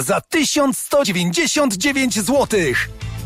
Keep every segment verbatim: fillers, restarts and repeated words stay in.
za tysiąc sto dziewięćdziesiąt dziewięć złotych.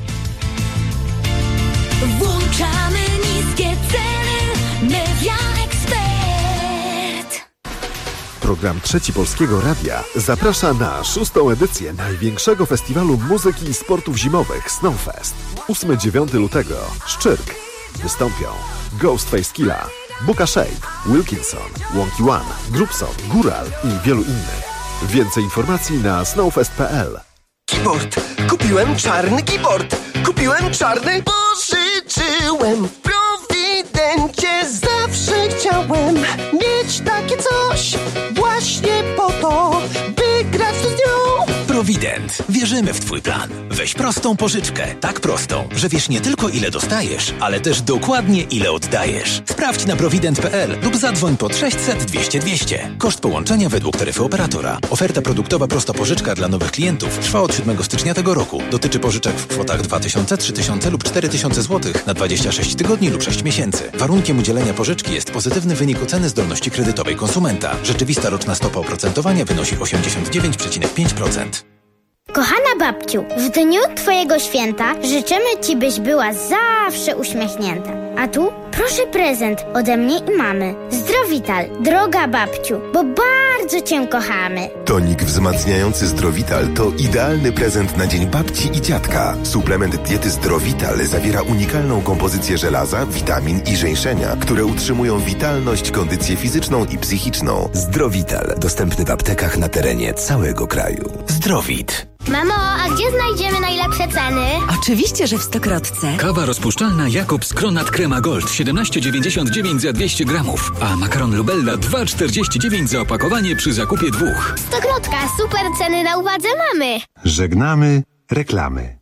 Włączamy niskie ceny. Media Expert. Program Trzeci Polskiego Radia zaprasza na szóstą edycję największego festiwalu muzyki i sportów zimowych Snowfest. ósmego do dziewiątego lutego. Szczyrk. Wystąpią Ghostface Killah, Buka Shade, Wilkinson, Wonky One, Grubson, Góral i wielu innych. Więcej informacji na snowfest kropka p l. Keyboard! Kupiłem czarny keyboard! Kupiłem czarny! Pożyczyłem w Prowidencie. Zawsze chciałem mieć takie coś. Właśnie po to, by grać tu z nią. Prowident. Wierzymy w Twój plan. Weź prostą pożyczkę. Tak prostą, że wiesz nie tylko ile dostajesz, ale też dokładnie ile oddajesz. Sprawdź na prowident kropka p l lub zadzwoń pod sześćset dwieście dwieście. Koszt połączenia według taryfy operatora. Oferta produktowa prosta pożyczka dla nowych klientów trwa od siódmego stycznia tego roku. Dotyczy pożyczek w kwotach dwa tysiące, trzy tysiące lub cztery tysiące złotych na dwadzieścia sześć tygodni lub sześć miesięcy. Warunkiem udzielenia pożyczki jest pozytywny wynik oceny zdolności kredytowej konsumenta. Rzeczywista roczna stopa oprocentowania wynosi osiemdziesiąt dziewięć przecinek pięć procent. Kochana babciu, w dniu Twojego święta życzymy Ci, byś była zawsze uśmiechnięta. A tu proszę prezent ode mnie i mamy. Zdrowital, droga babciu, bo bardzo Cię kochamy. Tonik wzmacniający Zdrowital to idealny prezent na dzień babci i dziadka. Suplement diety Zdrowital zawiera unikalną kompozycję żelaza, witamin i żeńszenia, które utrzymują witalność, kondycję fizyczną i psychiczną. Zdrowital, dostępny w aptekach na terenie całego kraju. Zdrowit. Mamo, a gdzie znajdziemy najlepsze ceny? Oczywiście, że w Stokrotce. Kawa rozpuszczalna Jakobs Kronat Crema Gold siedemnaście dziewięćdziesiąt dziewięć za dwieście gramów, a makaron Lubella dwa czterdzieści dziewięć za opakowanie przy zakupie dwóch. Stokrotka, super ceny na uwadze mamy. Żegnamy reklamy.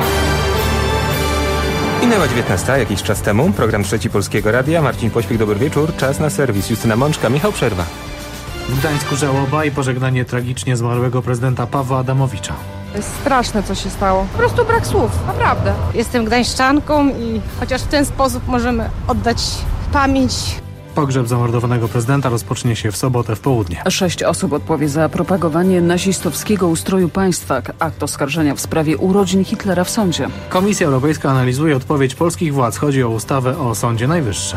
Minęła dziewiętnasta, jakiś czas temu. Program Trzeci Polskiego Radia. Marcin Pośpiech, dobry wieczór. Czas na serwis. Justyna Mączka, Michał Przerwa. W Gdańsku żałoba i pożegnanie tragicznie zmarłego prezydenta Pawła Adamowicza. To jest straszne, co się stało. Po prostu brak słów, naprawdę. Jestem gdańszczanką i chociaż w ten sposób możemy oddać pamięć. Pogrzeb zamordowanego prezydenta rozpocznie się w sobotę w południe. Sześć osób odpowie za propagowanie nazistowskiego ustroju państwa. Akt oskarżenia w sprawie urodzin Hitlera w sądzie. Komisja Europejska analizuje odpowiedź polskich władz. Chodzi o ustawę o Sądzie Najwyższym.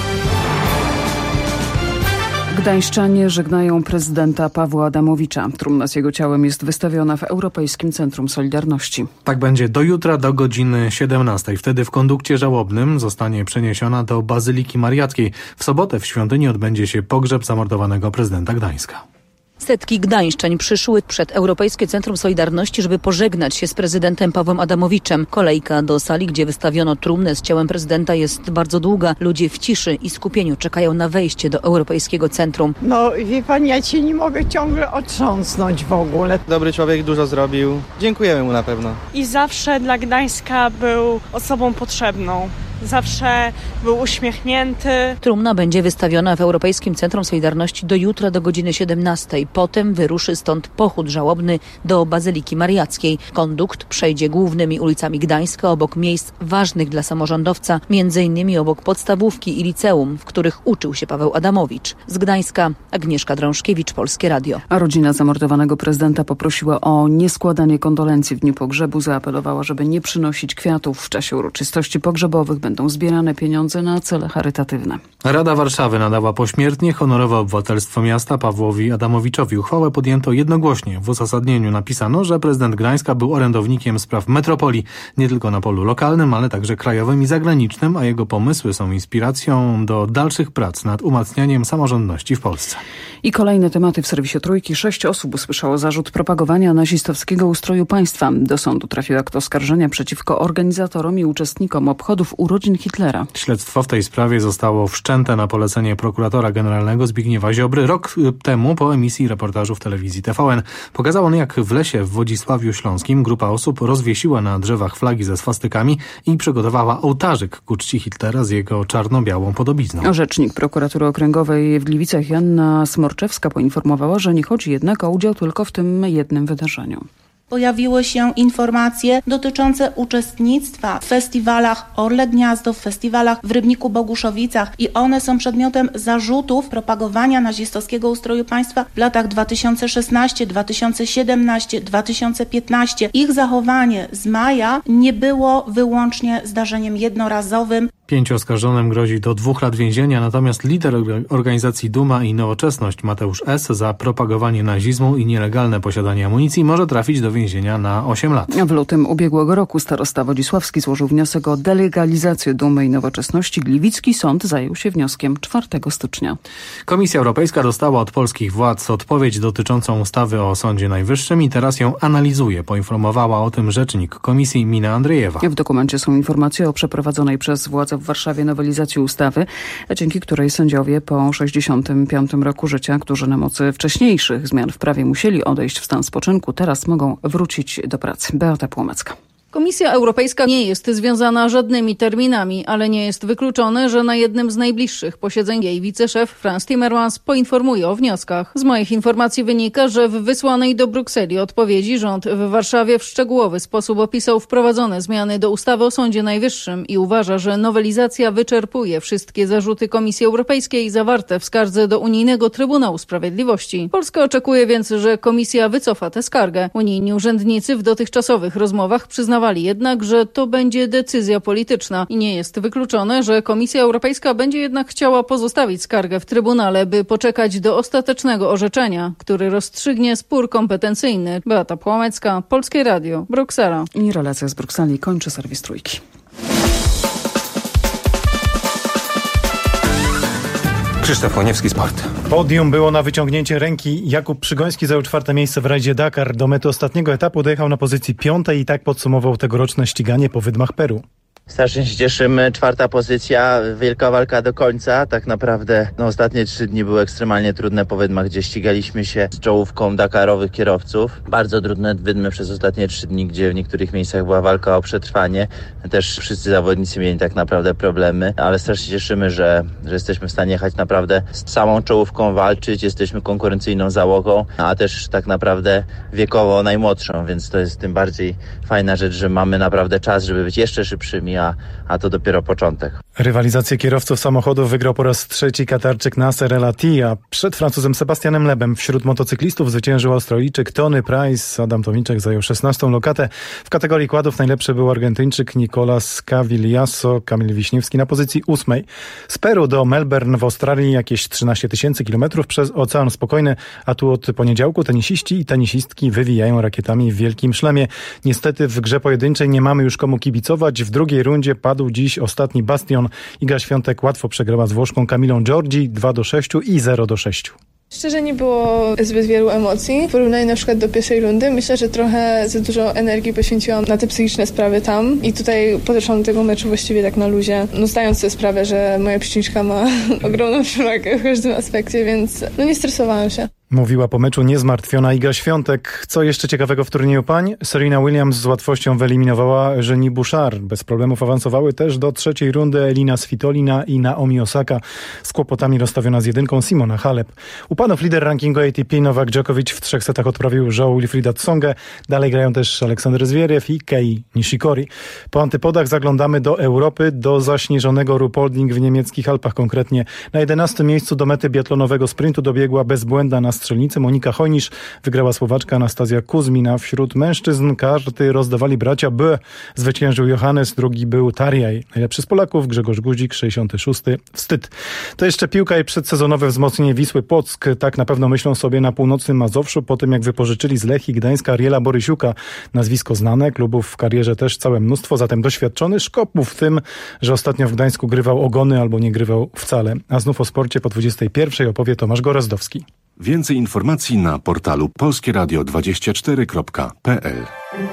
Gdańszczanie żegnają prezydenta Pawła Adamowicza. Trumna z jego ciałem jest wystawiona w Europejskim Centrum Solidarności. Tak będzie do jutra do godziny siedemnastej. Wtedy w kondukcie żałobnym zostanie przeniesiona do Bazyliki Mariackiej. W sobotę w świątyni odbędzie się pogrzeb zamordowanego prezydenta Gdańska. Setki gdańszczan przyszły przed Europejskie Centrum Solidarności, żeby pożegnać się z prezydentem Pawłem Adamowiczem. Kolejka do sali, gdzie wystawiono trumnę z ciałem prezydenta, jest bardzo długa. Ludzie w ciszy i skupieniu czekają na wejście do Europejskiego Centrum. No wie pan, ja cię nie mogę ciągle otrząsnąć w ogóle. Dobry człowiek, dużo zrobił. Dziękujemy mu na pewno. I zawsze dla Gdańska był osobą potrzebną. Zawsze był uśmiechnięty. Trumna będzie wystawiona w Europejskim Centrum Solidarności do jutra do godziny siedemnastej. Potem wyruszy stąd pochód żałobny do Bazyliki Mariackiej. Kondukt przejdzie głównymi ulicami Gdańska obok miejsc ważnych dla samorządowca, między innymi obok podstawówki i liceum, w których uczył się Paweł Adamowicz. Z Gdańska Agnieszka Drążkiewicz, Polskie Radio. A rodzina zamordowanego prezydenta poprosiła o nieskładanie kondolencji w dniu pogrzebu. Zaapelowała, żeby nie przynosić kwiatów. W czasie uroczystości pogrzebowych będą zbierane pieniądze na cele charytatywne. Rada Warszawy nadała pośmiertnie honorowe obywatelstwo miasta Pawłowi Adamowiczowi. Uchwałę podjęto jednogłośnie. W uzasadnieniu napisano, że prezydent Gdańska był orędownikiem spraw metropolii, nie tylko na polu lokalnym, ale także krajowym i zagranicznym, a jego pomysły są inspiracją do dalszych prac nad umacnianiem samorządności w Polsce. I kolejne tematy w serwisie Trójki. Sześć osób usłyszało zarzut propagowania nazistowskiego ustroju państwa. Do sądu trafił akt oskarżenia przeciwko organizatorom i uczestnikom obchodów urodzin Hitlera. Śledztwo w tej sprawie zostało wszczęte na polecenie prokuratora generalnego Zbigniewa Ziobry. Rok temu po emisji reportażu w telewizji T V N pokazał on, jak w lesie w Wodzisławiu Śląskim grupa osób rozwiesiła na drzewach flagi ze swastykami i przygotowała ołtarzyk ku czci Hitlera z jego czarno-białą podobizną. Rzecznik prokuratury okręgowej w Gliwicach Joanna Smorczewska poinformowała, że nie chodzi jednak o udział tylko w tym jednym wydarzeniu. Pojawiły się informacje dotyczące uczestnictwa w festiwalach Orle Gniazdo, w festiwalach w Rybniku-Boguszowicach i one są przedmiotem zarzutów propagowania nazistowskiego ustroju państwa w latach dwa tysiące szesnastym, dwa tysiące siedemnastym, dwa tysiące piętnastym. Ich zachowanie z maja nie było wyłącznie zdarzeniem jednorazowym. Pięciu oskarżonym grozi do dwóch lat więzienia, natomiast lider organizacji Duma i Nowoczesność Mateusz S. za propagowanie nazizmu i nielegalne posiadanie amunicji może trafić do więzienia na osiem lat. W lutym ubiegłego roku starosta wodzisławski złożył wniosek o delegalizację Dumy i Nowoczesności. Gliwicki sąd zajął się wnioskiem czwartego stycznia. Komisja Europejska dostała od polskich władz odpowiedź dotyczącą ustawy o Sądzie Najwyższym i teraz ją analizuje. Poinformowała o tym rzecznik komisji Mina Andrzejewa. W dokumencie są informacje o przeprowadzonej przez władze w Warszawie nowelizacji ustawy, dzięki której sędziowie po sześćdziesiątym piątym roku życia, którzy na mocy wcześniejszych zmian w prawie musieli odejść w stan spoczynku, teraz mogą wrócić do pracy. Beata Płomecka. Komisja Europejska nie jest związana żadnymi terminami, ale nie jest wykluczone, że na jednym z najbliższych posiedzeń jej wiceszef Frans Timmermans poinformuje o wnioskach. Z moich informacji wynika, że w wysłanej do Brukseli odpowiedzi rząd w Warszawie w szczegółowy sposób opisał wprowadzone zmiany do ustawy o Sądzie Najwyższym i uważa, że nowelizacja wyczerpuje wszystkie zarzuty Komisji Europejskiej zawarte w skardze do Unijnego Trybunału Sprawiedliwości. Polska oczekuje więc, że Komisja wycofa tę skargę. Unijni urzędnicy w dotychczasowych rozmowach przyznawali jednak, że to będzie decyzja polityczna i nie jest wykluczone, że Komisja Europejska będzie jednak chciała pozostawić skargę w Trybunale, by poczekać do ostatecznego orzeczenia, który rozstrzygnie spór kompetencyjny. Beata Płomecka, Polskie Radio, Bruksela. I relacja z Brukseli kończy serwis Trójki. Krzysztof Łoniewski, Sport. Podium było na wyciągnięcie ręki. Jakub Przygoński zajął czwarte miejsce w rajdzie Dakar. Do mety ostatniego etapu dojechał na pozycji piątej i tak podsumował tegoroczne ściganie po wydmach Peru. Strasznie się cieszymy. Czwarta pozycja, wielka walka do końca. Tak naprawdę no, ostatnie trzy dni były ekstremalnie trudne po wydmach, gdzie ścigaliśmy się z czołówką dakarowych kierowców. Bardzo trudne wydmy przez ostatnie trzy dni, gdzie w niektórych miejscach była walka o przetrwanie. Też wszyscy zawodnicy mieli tak naprawdę problemy, ale strasznie cieszymy, że, że jesteśmy w stanie jechać naprawdę z samą czołówką walczyć. Jesteśmy konkurencyjną załogą, a też tak naprawdę wiekowo najmłodszą, więc to jest tym bardziej fajna rzecz, że mamy naprawdę czas, żeby być jeszcze szybszymi, A, a to dopiero początek. Rywalizację kierowców samochodów wygrał po raz trzeci Katarczyk Nasser El Attiyah, a przed Francuzem Sebastianem Lebem. Wśród motocyklistów zwyciężył Australijczyk Tony Price. Adam Tomiczek zajął szesnastą lokatę. W kategorii kładów najlepszy był Argentyńczyk Nicolas Cavigliasso, Kamil Wiśniewski na pozycji ósmej. Z Peru do Melbourne w Australii jakieś trzynaście tysięcy kilometrów przez Ocean Spokojny, a tu od poniedziałku tenisiści i tenisistki wywijają rakietami w wielkim szlemie. Niestety w grze pojedynczej nie mamy już komu kibicować. W drugiej rundzie padł dziś ostatni bastion. Iga Świątek łatwo przegrała z Włoszką Camilą Giorgi dwa do sześciu i zero do sześciu. Szczerze nie było zbyt wielu emocji. W porównaniu na przykład do pierwszej rundy myślę, że trochę za dużo energii poświęciłam na te psychiczne sprawy tam i tutaj podeszłam do tego meczu właściwie tak na luzie, no zdając sobie sprawę, że moja przeciwniczka ma ogromną przewagę w każdym aspekcie, więc no nie stresowałam się. Mówiła po meczu niezmartwiona Iga Świątek. Co jeszcze ciekawego w turnieju pań? Serena Williams z łatwością wyeliminowała Jenny Bouchard. Bez problemów awansowały też do trzeciej rundy Elina Svitolina i Naomi Osaka. Z kłopotami rozstawiona z jedynką Simona Halep. U panów lider rankingu A T P Nowak Djokovic w trzech setach odprawił João Wilfrida Tsongę. Dalej grają też Aleksander Zwieriew i Kei Nishikori. Po antypodach zaglądamy do Europy, do zaśnieżonego Ruhpolding w niemieckich Alpach konkretnie. Na jedenastym miejscu do mety biatlonowego sprintu dobiegła bezbłędna na strzelnicy Monika Hojnisz. Wygrała Słowaczka Anastazja Kuzmina. Wśród mężczyzn karty rozdawali bracia B. Zwyciężył Johannes, drugi był Tarjaj. Najlepszy z Polaków Grzegorz Guzik, sześćdziesiąty szósty. Wstyd. To jeszcze piłka i przedsezonowe wzmocnienie Wisły Płock. Tak na pewno myślą sobie na północnym Mazowszu po tym, jak wypożyczyli z Lechii Gdańska Ariela Borysiuka. Nazwisko znane, klubów w karierze też całe mnóstwo, zatem doświadczony Szkopów w tym, że ostatnio w Gdańsku grywał ogony albo nie grywał wcale. A znów o sporcie po dwudziestej pierwszej opowie Tomasz Gorazdowski. Więcej informacji na portalu polskie radio dwadzieścia cztery kropka p l.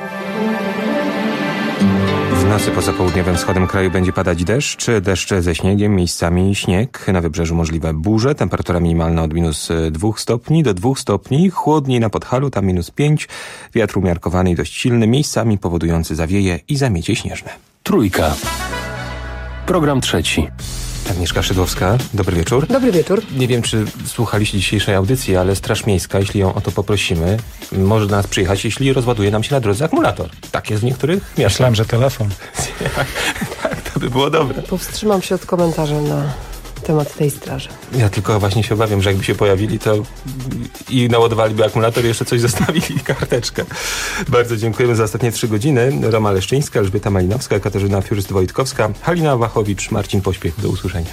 W nocy poza południowym wschodem kraju będzie padać deszcz, deszcz ze śniegiem, miejscami śnieg, na wybrzeżu możliwe burze, temperatura minimalna od minus dwóch stopni do dwóch stopni, chłodniej na Podhalu, tam minus pięć, wiatr umiarkowany i dość silny, miejscami powodujący zawieje i zamiecie śnieżne. Trójka. Program trzeci. Agnieszka Szydłowska, dobry wieczór. Dobry wieczór. Nie wiem, czy słuchaliście dzisiejszej audycji, ale Straż Miejska, jeśli ją o to poprosimy, może do nas przyjechać, jeśli rozładuje nam się na drodze akumulator. Tak jest w niektórych miastach. Myślałem, że telefon. Tak, to by było dobre. Powstrzymam się od komentarza na temat tej straży. Ja tylko właśnie się obawiam, że jakby się pojawili, to i naładowaliby akumulator i jeszcze coś zostawili, karteczkę. Bardzo dziękujemy za ostatnie trzy godziny. Roma Leszczyńska, Elżbieta Malinowska, Katarzyna Fiuryst-Wojtkowska, Halina Wachowicz, Marcin Pośpiech. Do usłyszenia.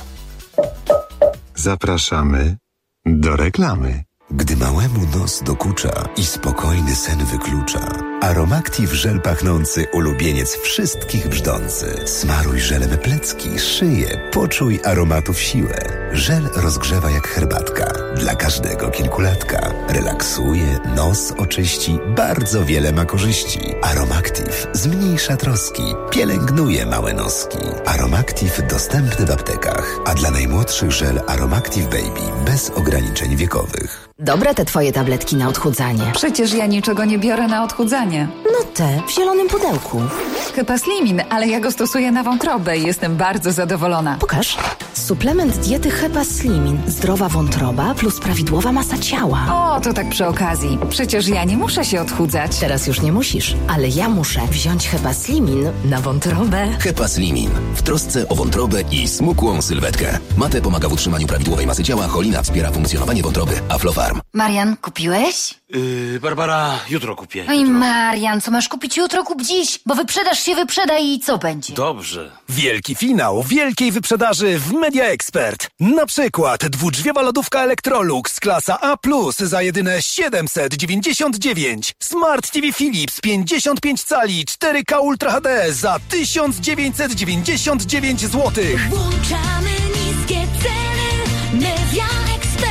Zapraszamy do reklamy. Gdy małemu nos dokucza i spokojny sen wyklucza, Aromactive żel pachnący ulubieniec wszystkich brzdący. Smaruj żelem plecki, szyję, poczuj aromatów siłę. Żel rozgrzewa jak herbatka, dla każdego kilkulatka. Relaksuje, nos oczyści, bardzo wiele ma korzyści. Aromactive zmniejsza troski, pielęgnuje małe noski. Aromactive dostępny w aptekach, a dla najmłodszych żel Aromactive Baby bez ograniczeń wiekowych. Dobre te twoje tabletki na odchudzanie. Przecież ja niczego nie biorę na odchudzanie. No te w zielonym pudełku. Hepaslimin, ale ja go stosuję na wątrobę i jestem bardzo zadowolona. Pokaż. Suplement diety Hepaslimin. Zdrowa wątroba plus prawidłowa masa ciała. O, to tak przy okazji. Przecież ja nie muszę się odchudzać. Teraz już nie musisz, ale ja muszę wziąć Hepaslimin na wątrobę. Hepaslimin. W trosce o wątrobę i smukłą sylwetkę. Mate pomaga w utrzymaniu prawidłowej masy ciała, cholina wspiera funkcjonowanie wątroby, a Flofarm. Marian, kupiłeś? Yy, Barbara, jutro kupię. Oj, Marian, co masz kupić jutro, kup dziś, bo wyprzedaż się wyprzeda i co będzie? Dobrze. Wielki finał wielkiej wyprzedaży w Media Expert. Na przykład dwudrzwiowa lodówka Electrolux klasa A plus za jedyne siedemset dziewięćdziesiąt dziewięć. Smart T V Philips pięćdziesiąt pięć cali cztery K Ultra H D za tysiąc dziewięćset dziewięćdziesiąt dziewięć złotych. Włączamy niskie ceny. Media Expert.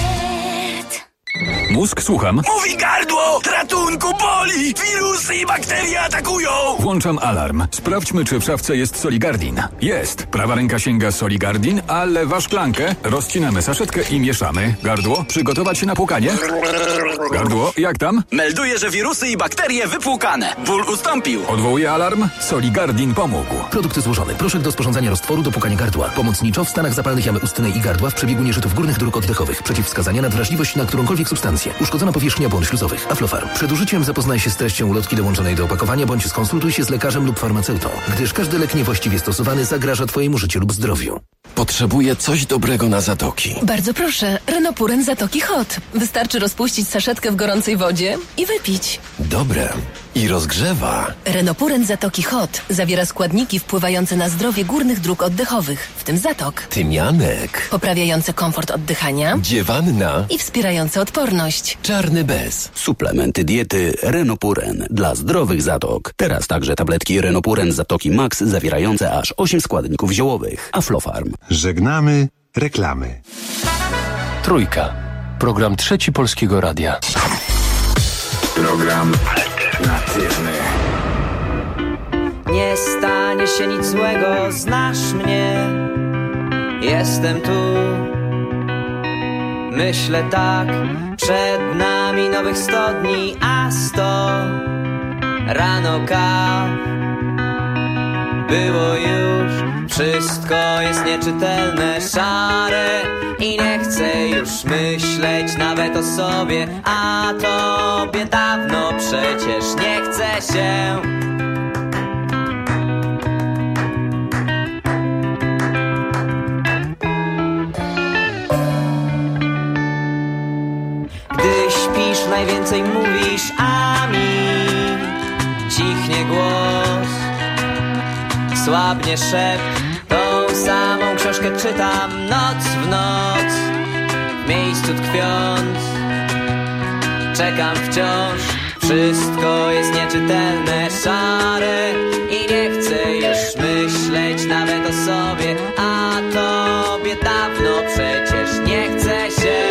Mózg, słucham. Mówi gardło! Ratunku, boli! Wirusy i bakterie atakują! Włączam alarm. Sprawdźmy, czy w szafce jest Soligardin. Jest. Prawa ręka sięga Soligardin, a lewa szklankę. Rozcinamy saszetkę i mieszamy. Gardło, przygotować się na płukanie. Gardło, jak tam? Melduję, że wirusy i bakterie wypłukane. Ból ustąpił. Odwołuję alarm. Soligardin pomógł. Produkt złożony. Proszek do sporządzania roztworu do płukania gardła. Pomocniczo w stanach zapalnych jamy ustnej i gardła w przebiegu nieżytów górnych dróg oddechowych. Przeciwwskazania na wrażliwość na którąkolwiek substancję. Uszkodzona powierzchnia błon śluzowych. Aflofarm. Przed użyciem zapoznaj się z treścią ulotki dołączonej do opakowania bądź skonsultuj się z lekarzem lub farmaceutą, gdyż każdy lek niewłaściwie stosowany zagraża twojemu życiu lub zdrowiu. Potrzebuję coś dobrego na zatoki. Bardzo proszę, Renopuren Zatoki Hot. Wystarczy rozpuścić saszetkę w gorącej wodzie i wypić. Dobre. I rozgrzewa. Renopuren Zatoki Hot zawiera składniki wpływające na zdrowie górnych dróg oddechowych, w tym zatok. Tymianek. Poprawiające komfort oddychania. Dziewanna. I wspierające odporność. Czarny bez. Suplementy diety Renopuren dla zdrowych zatok. Teraz także tabletki Renopuren Zatoki Max zawierające aż osiem składników ziołowych. Aflofarm. Żegnamy reklamy. Trójka. Program Trzeci Polskiego Radia. Program alternatywny. Nie stanie się nic złego, znasz mnie. Jestem tu. Myślę tak, przed nami nowych sto dni, a sto rano kaw. Było już, wszystko jest nieczytelne, szare i nie chcę już myśleć nawet o sobie, a tobie dawno przecież nie chce się. Gdy śpisz, najwięcej mówisz, a mi cichnie głos, słabnie szept. Tą samą książkę czytam noc w noc, w miejscu tkwiąc. Czekam wciąż, wszystko jest nieczytelne, szare i nie chcę już myśleć nawet o sobie, a tobie dawno przecież nie chce się.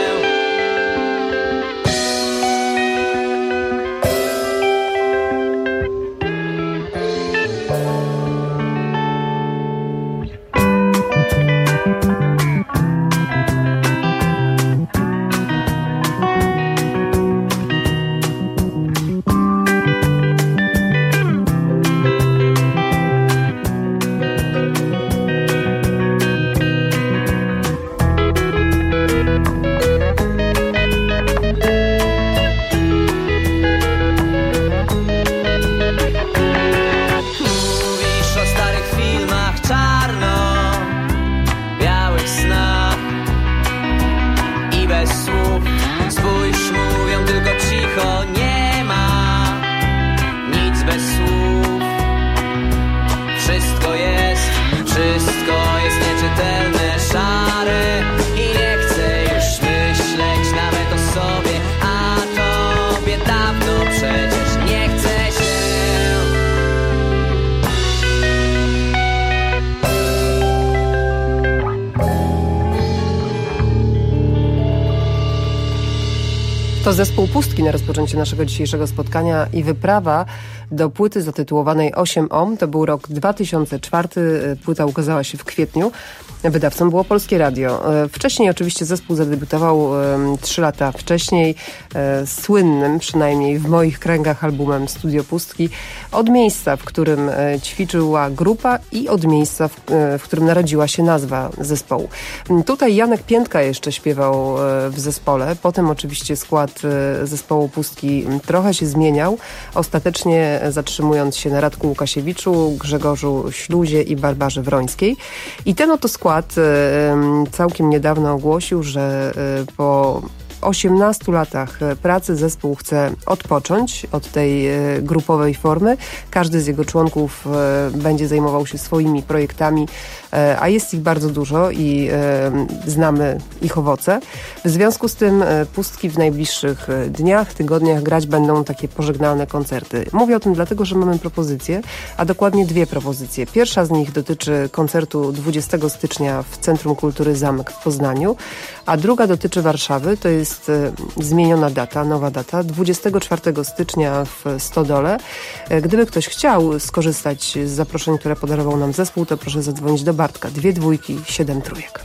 To zespół Pustki na rozpoczęcie naszego dzisiejszego spotkania i wyprawa do płyty zatytułowanej osiem om. To był rok dwa tysiące czwarty. Płyta ukazała się w kwietniu. Wydawcą było Polskie Radio. Wcześniej oczywiście zespół zadebiutował trzy lata wcześniej e, słynnym, przynajmniej w moich kręgach, albumem Studio Pustki. Od miejsca, w którym e, ćwiczyła grupa i od miejsca, w, e, w którym narodziła się nazwa zespołu. Tutaj Janek Piętka jeszcze śpiewał e, w zespole. Potem oczywiście skład e, zespołu Pustki trochę się zmieniał. Ostatecznie zatrzymując się na Radku Łukasiewiczu, Grzegorzu Śluzie i Barbarze Wrońskiej. I ten oto skład całkiem niedawno ogłosił, że po osiemnastu latach pracy zespół chce odpocząć od tej grupowej formy. Każdy z jego członków będzie zajmował się swoimi projektami, a jest ich bardzo dużo i znamy ich owoce. W związku z tym Pustki w najbliższych dniach, tygodniach grać będą takie pożegnalne koncerty. Mówię o tym dlatego, że mamy propozycje, a dokładnie dwie propozycje. Pierwsza z nich dotyczy koncertu dwudziestego stycznia w Centrum Kultury Zamek w Poznaniu, a druga dotyczy Warszawy. To jest zmieniona data, nowa data, dwudziestego czwartego stycznia w Stodole. Gdyby ktoś chciał skorzystać z zaproszeń, które podarował nam zespół, to proszę zadzwonić do Bartka. Dwie dwójki, siedem trójek.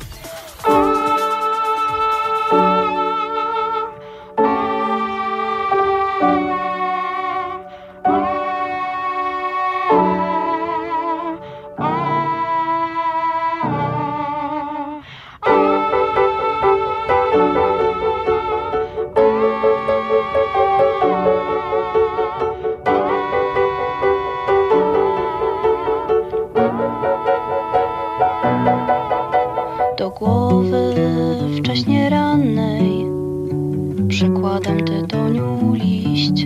Do głowy wcześnie rannej przykładam tytoniu liść.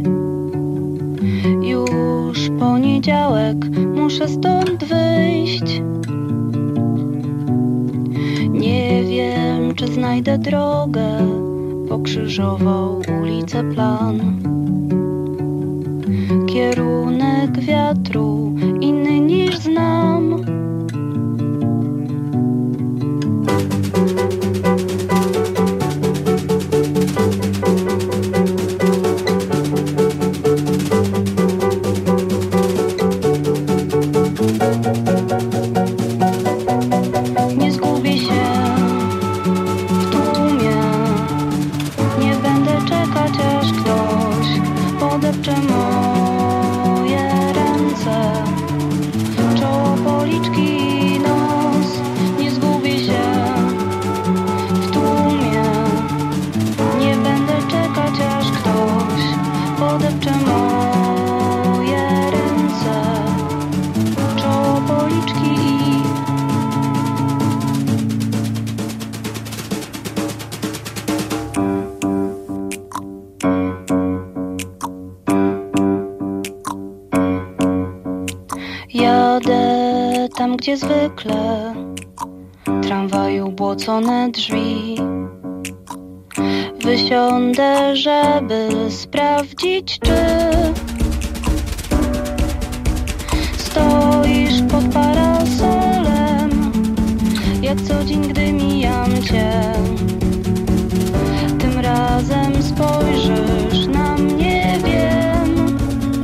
Już poniedziałek, muszę stąd wyjść. Nie wiem, czy znajdę drogę, pokrzyżował ulicę plan. Kierunek wiatru inny niż znam. Tam, gdzie zwykle tramwaju błocone drzwi. Wysiądę, żeby sprawdzić, czy stoisz pod parasolem, jak co dzień, gdy mijam cię. Tym razem spojrzysz na mnie, wiem.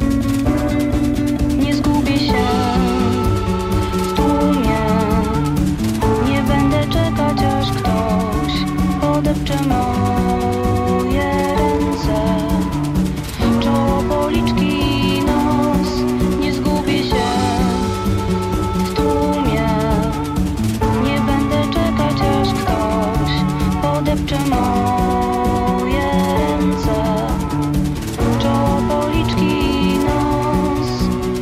Nie zgubię się w tłumie. Nie będę czekać, aż ktoś podepcze moje ręce. Czoło, policzki, nos. Nie zgubię się w tłumie. Nie będę czekać, aż ktoś podepcze moje ręce. Czoło, policzki, nos.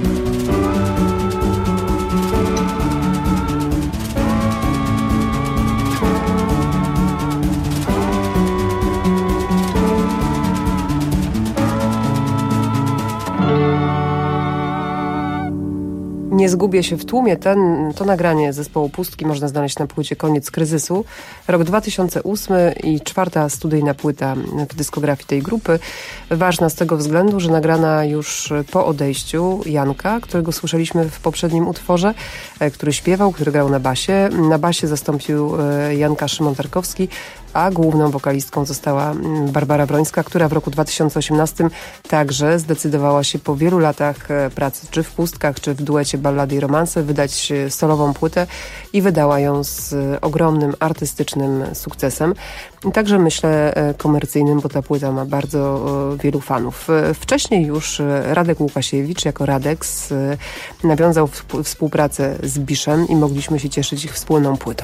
Nie zgubię się w tłumie. Ten, to nagranie zespołu Pustki można znaleźć na płycie Koniec kryzysu. Rok dwa tysiące ósmy i czwarta studyjna płyta w dyskografii tej grupy. Ważna z tego względu, że nagrana już po odejściu Janka, którego słyszeliśmy w poprzednim utworze, który śpiewał, który grał na basie. Na basie zastąpił Janka Szymon Tarkowski, a główną wokalistką została Barbara Brońska, która w roku dwa tysiące osiemnastym także zdecydowała się po wielu latach pracy, czy w pustkach, czy w duecie Ballady i romanse, wydać solową płytę i wydała ją z ogromnym artystycznym sukcesem. I także myślę komercyjnym, bo ta płyta ma bardzo wielu fanów. Wcześniej już Radek Łukasiewicz jako Radex nawiązał współpracę z Biszem i mogliśmy się cieszyć ich wspólną płytą.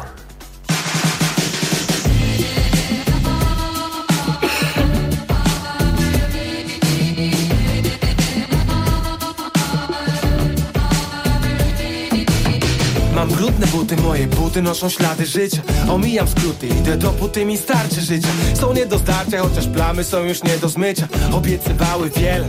Mam brudne buty, moje buty noszą ślady życia. Omijam skróty, idę dopóty mi starczy życia. Są nie do zdarcia, chociaż plamy są już nie do zmycia. Obiecywały wiele.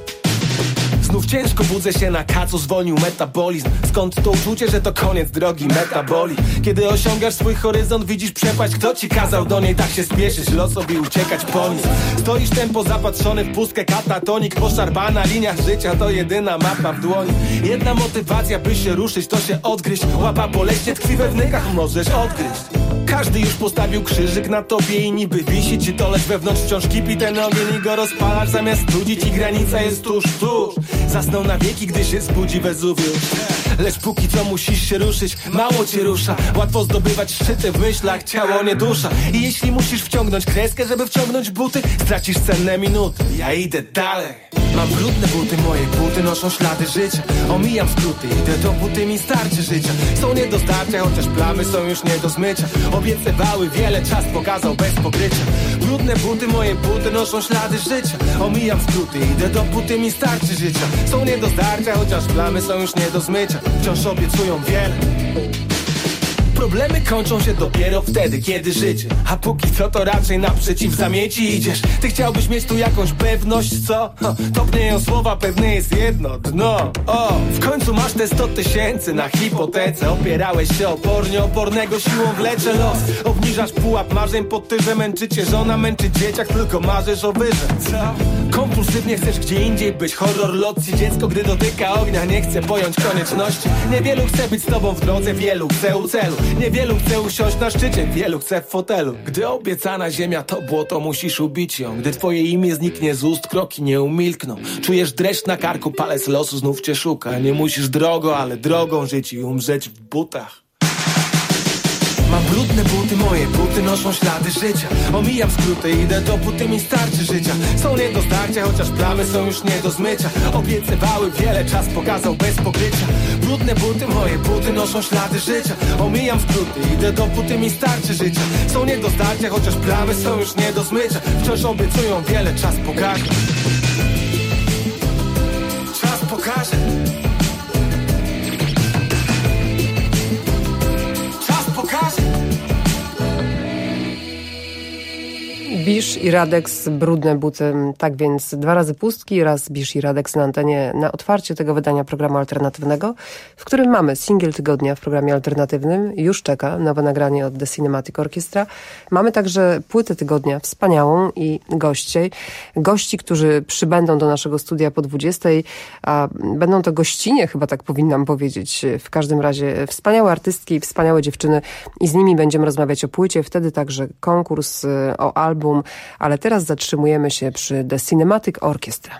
Znów ciężko budzę się na kacu, zwolnił metabolizm. Skąd to uczucie, że to koniec drogi metaboli? Kiedy osiągasz swój horyzont, widzisz przepaść. Kto ci kazał do niej tak się spieszyć? Losowi uciekać po nic. Stoisz tempo zapatrzony w pustkę, katatonik. Poszarpana linia życia to jedyna mapa w dłoni. Jedna motywacja, by się ruszyć, to się odgryźć. Łapa boleśnie tkwi we wnykach, możesz odgryźć. Każdy już postawił krzyżyk na tobie i niby wisi ci to, lecz wewnątrz wciąż kipi ten ogień i go rozpalasz zamiast studzić i granica jest tuż, tuż. Zasnął na wieki, gdy się zbudzi Wezuwiusz. Lecz póki co musisz się ruszyć, mało cię rusza. Łatwo zdobywać szczyty w myślach, ciało nie dusza. I jeśli musisz wciągnąć kreskę, żeby wciągnąć buty, stracisz cenne minuty, ja idę dalej. Mam brudne buty, moje buty noszą ślady życia. Omijam skróty, idę dopóty mi starczy życia. Są nie do zdarcia, chociaż plamy są już nie do zmycia. Obiecywały wiele, czas pokazał bez pokrycia. Brudne buty, moje buty noszą ślady życia. Omijam skróty, idę dopóty mi starczy życia. Są nie do zdarcia, chociaż plamy są już nie do zmycia. Wciąż obiecują wiele. Problemy kończą się dopiero wtedy, kiedy życie. A póki co to raczej naprzeciw zamieci idziesz. Ty chciałbyś mieć tu jakąś pewność, co? No, topnieją słowa, pewnie jest jedno dno. O, w końcu masz te sto tysięcy na hipotece. Opierałeś się opornie, opornego siłą wlecze los. Obniżasz pułap marzeń pod tym, że męczy cię żona, męczy dzieciak, tylko marzysz o wyże. Co? Kompulsywnie chcesz gdzie indziej być, horror locji. Dziecko, gdy dotyka ognia, nie chce pojąć konieczności. Niewielu chce być z tobą w drodze, wielu chce u celu. Niewielu chce usiąść na szczycie, wielu chce w fotelu. Gdy obiecana ziemia to błoto, musisz ubić ją. Gdy twoje imię zniknie z ust, kroki nie umilkną. Czujesz dreszcz na karku, palec losu znów cię szuka. Nie musisz drogo, ale drogą żyć i umrzeć w butach. Mam brudne buty, moje buty noszą ślady życia. Omijam skróty, idę dopóty mi starczy życia. Są nie do zdarcia, chociaż plamy są już nie do zmycia. Obiecywały wiele, czas pokazał bez pokrycia. Brudne buty, moje buty noszą ślady życia. Omijam skróty, idę dopóty mi starczy życia. Są nie do zdarcia, chociaż plamy są już nie do zmycia. Wciąż obiecują wiele, czas pokaże. Czas pokaże. Bisz i Radex, brudne buty. Tak więc dwa razy pustki, raz Bisz i Radex na antenie na otwarcie tego wydania programu alternatywnego, w którym mamy singiel tygodnia w programie alternatywnym. Już czeka nowe nagranie od The Cinematic Orchestra. Mamy także płytę tygodnia wspaniałą i gości. Gości, którzy przybędą do naszego studia po dwudziestej, a będą to gościnie, chyba tak powinnam powiedzieć. W każdym razie wspaniałe artystki i wspaniałe dziewczyny i z nimi będziemy rozmawiać o płycie. Wtedy także konkurs o album, ale teraz zatrzymujemy się przy The Cinematic Orchestra.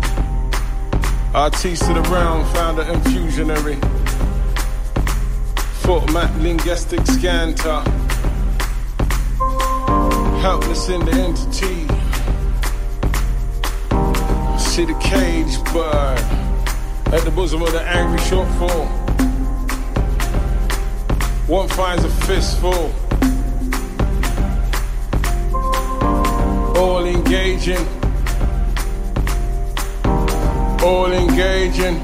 Artiste of the realm, founder infusionary. Foot mat linguistic scanter. Helpless in the entity. See the caged bird at the bosom of the angry shortfall. One finds a fistful. All engaging. All engaging.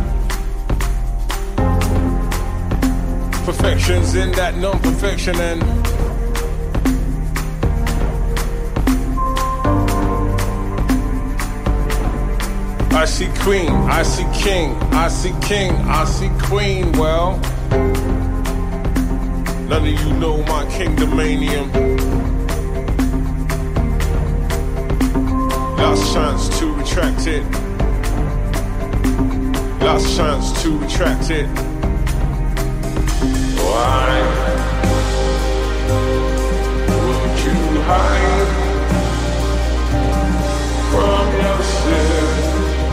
Perfection's in that non-perfection and I see queen, I see king, I see king, I see queen. Well, none of you know my kingdomanium. Last chance to retract it. Last chance to retract it. Why would you hide from yourself?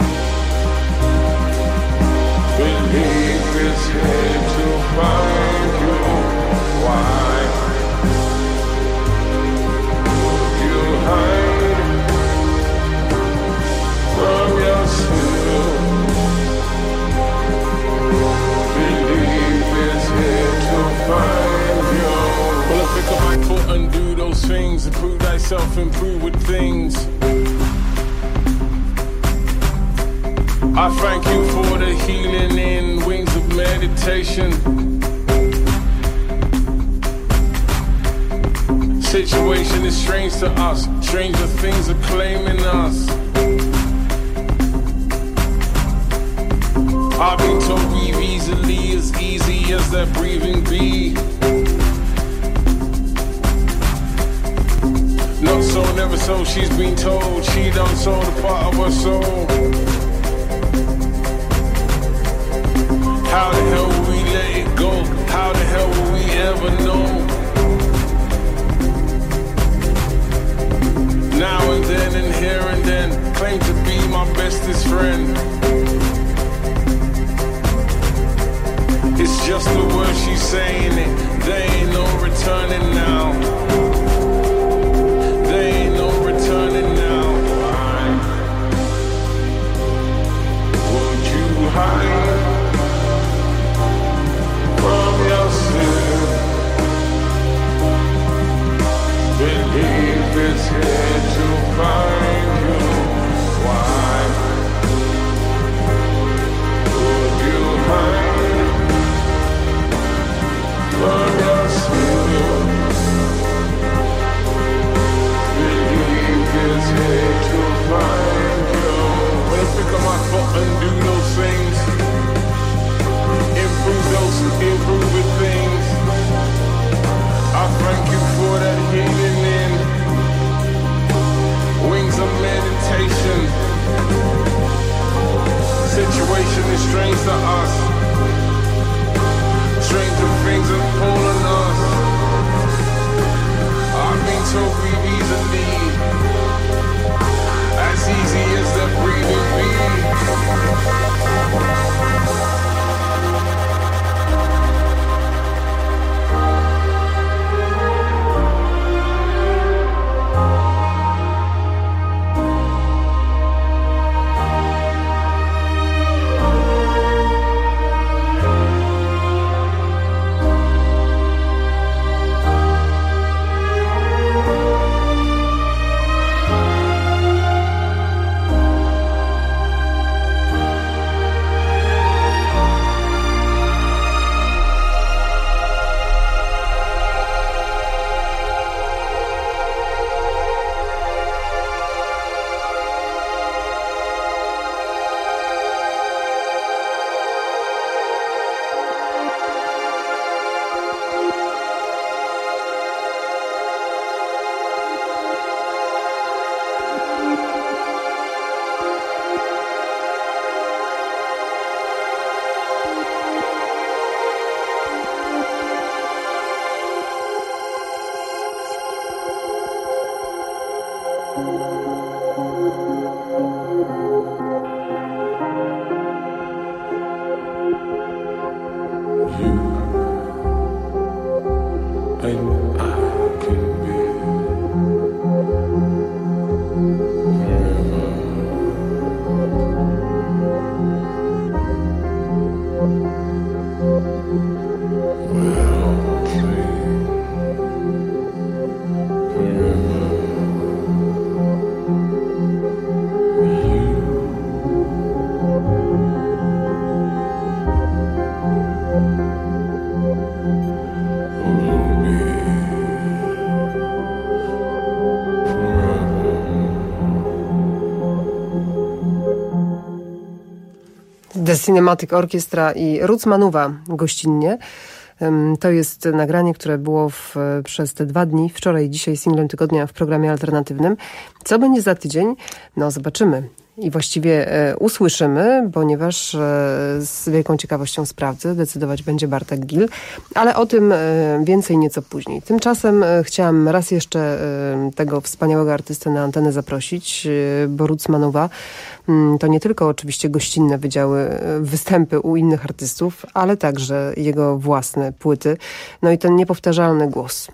Believe it's here to find you. Why would you hide from yourself? Believe it's here to find you. Well, I pick up my foot and do those things. Improve thyself, improve with things. I thank you for the healing in wings of meditation. Situation is strange to us. Stranger things are claiming us. I've been told breathe easily, as easy as that breathing be. Not so, never so, she's been told. She done so, the part of her soul. How the hell will we let it go? How the hell will we ever know? Now and then and here and then, claim to be my bestest friend. It's just the word she's saying it. There ain't no returning now. There ain't no returning now. Why would you hide from yourself? Believe it's here to find you. Why would you hide from yourself? The Cinematic Orchestra i Roots Manuwa gościnnie. To jest nagranie, które było w, przez te dwa dni, wczoraj i dzisiaj, singlem tygodnia w programie alternatywnym. Co będzie za tydzień? No zobaczymy. I właściwie e, usłyszymy, ponieważ e, z wielką ciekawością sprawdzę. Decydować będzie Bartek Gil, ale o tym e, więcej nieco później. Tymczasem e, chciałam raz jeszcze e, tego wspaniałego artystę na antenę zaprosić, e, bo Roots Manuwa m, to nie tylko oczywiście gościnne wydziały, e, występy u innych artystów, ale także jego własne płyty. No i ten niepowtarzalny głos.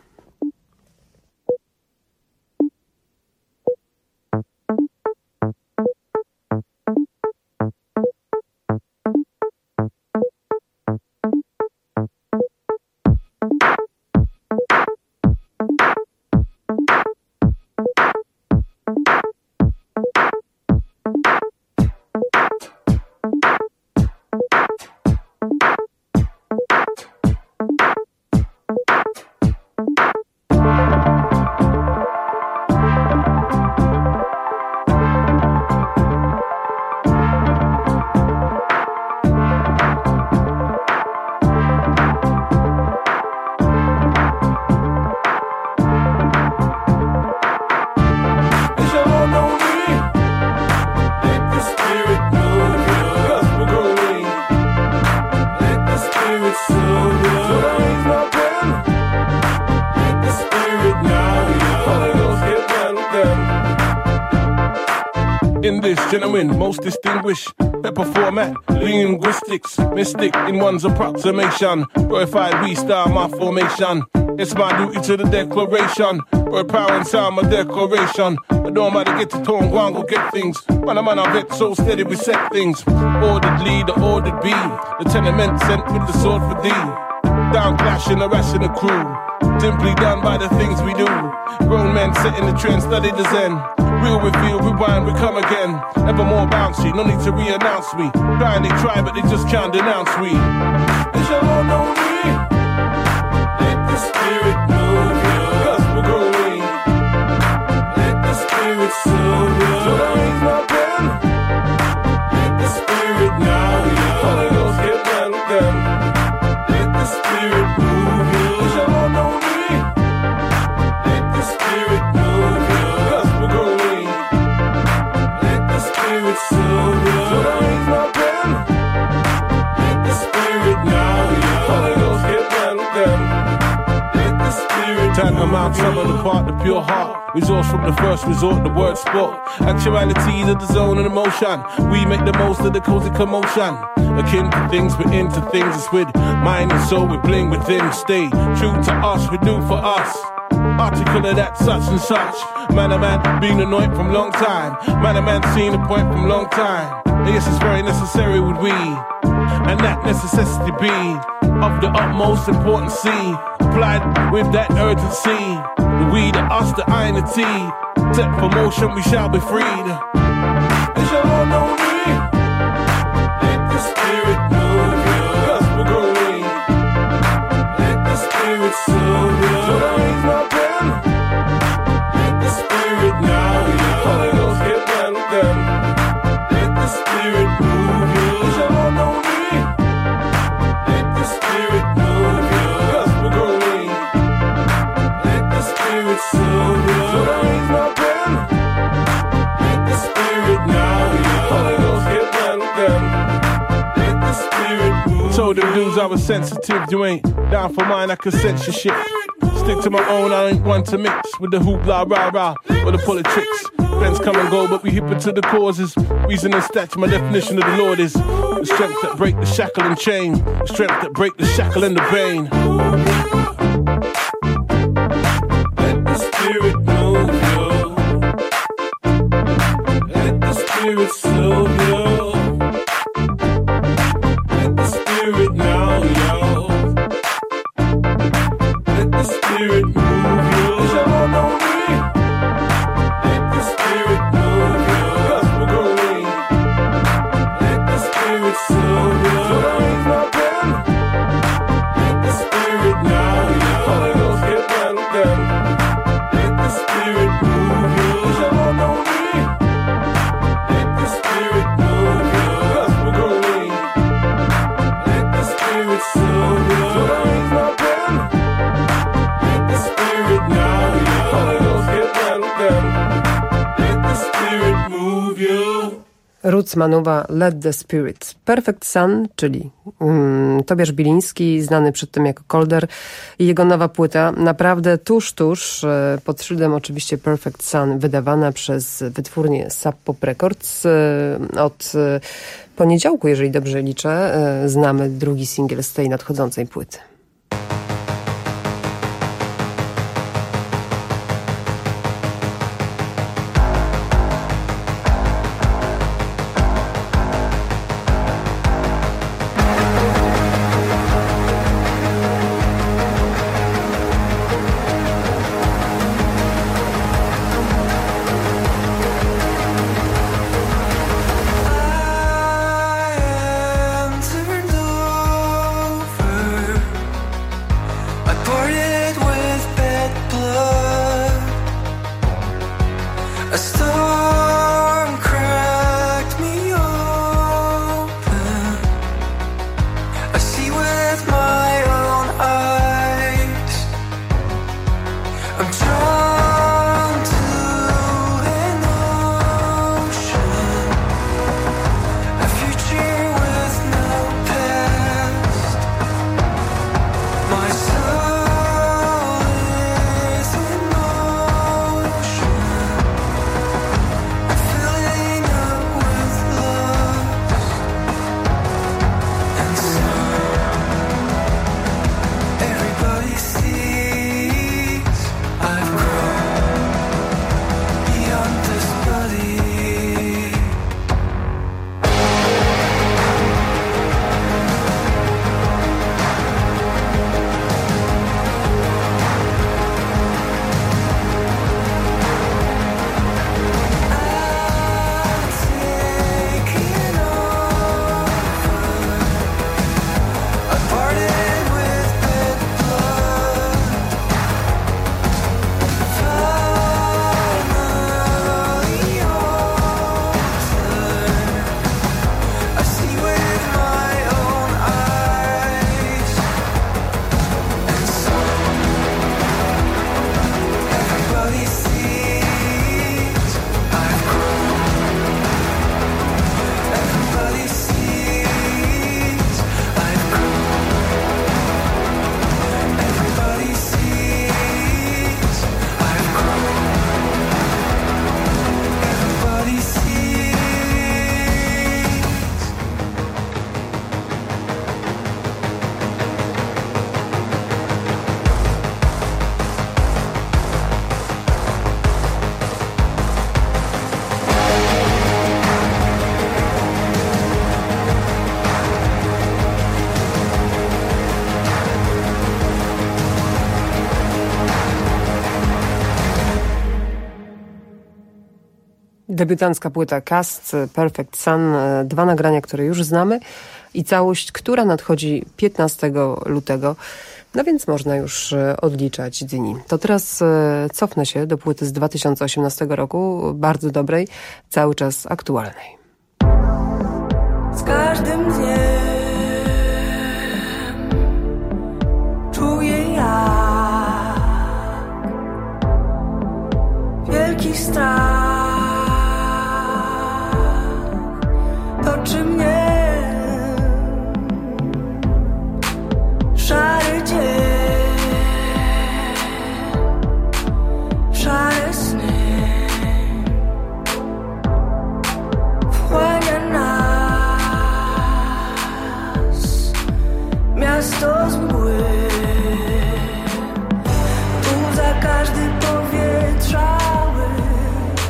In this genuine, most distinguished pepper format, linguistics, mystic in one's approximation. Glorified we star my formation. It's my duty to the declaration. Word power and sound, my declaration. I don't matter get the tone, go and go get things. Man, a man, I bet so steady we set things. Ordered lead, the ordered be. The tenement sent with the sword for thee. Down clashing, harassing the crew. Simply done by the things we do. Grown men setting the trend, study the zen. Real reveal, rewind, we come again. Ever more bouncy, no need to re-announce me. Trying they try, but they just can't denounce we. They shall all know me. Let the spirit move you. Cause we're growing. Let the spirit soothe you. So raise my pen. Let the spirit now you. Holy Ghost get down with them. Let the spirit move you. They shall all know me. Let the spirit move you. Cause we're growing. Let the spirit soothe you. So raise my pen. Let the spirit now you. Holy Ghost get down with them. Let the spirit Tag them out, some of the part, the pure heart. Resource from the first resort, the word spoke. Actuality of the zone and emotion. We make the most of the cozy commotion. Akin to things, we're into things. It's with mind and soul, we bling within. Stay true to us, we do for us. Articulate that such and such. Man a man been anointed from long time. Man a man seen a point from long time. And yes, it's very necessary with we. And that necessity be of the utmost importance. Applied with that urgency. The we, the us, the I, and the T. Set for motion, we shall be freed. They shall all know me. Let the spirit move you. Cause we're growing. Let the spirit soothe you. So raise my pen. Let the spirit now you. Holy Ghost get down with them. Let the spirit move you. They shall all know me. Let the spirit move you. Cause we're growing. Let the spirit soothe you. So raise my pen. Let the spirit now you. Holy Ghost get down with them. Let the spirit move. Told them dudes I was sensitive. You ain't down for mine, I can sense your shit. Stick to my own, I ain't one to mix with the hoopla, rah rah, or the politics. Friends come and go, but we hip it to the causes. Reason and stature, my definition of the Lord is the strength that break the shackle and chain, the strength that break the shackle and the bane. Let the spirit move you. Let the spirit soothe you. Let the spirit now, yo. Let the spirit move you. They shall all know me. Let the spirit move you. Cause we're growing. Let the spirit soothe you. So raise my pen. Let the spirit now you. Holy Ghost get down with them. Let the spirit move you. They shall all know me. Let the spirit Roots Manuwa, Let the Spirit. Perfect Sun, czyli um, Tobiasz Biliński, znany przed tym jako Kolder, i jego nowa płyta, naprawdę tuż, tuż, e, pod szyldem oczywiście Perfect Sun, wydawana przez wytwórnię Sub Pop Records. E, od e, poniedziałku, jeżeli dobrze liczę, e, znamy drugi singiel z tej nadchodzącej płyty. Debiutancka płyta Cast, Perfect Sun, dwa nagrania, które już znamy i całość, która nadchodzi piętnastego lutego, no więc można już odliczać dni. To teraz cofnę się do płyty z dwa tysiące osiemnastego roku, bardzo dobrej, cały czas aktualnej. Z każdym dniem czuję jak wielki strach toczy mnie. Szary dzień, szare sny wchłania nas miasto z mgły. Tu za każdy powietrzały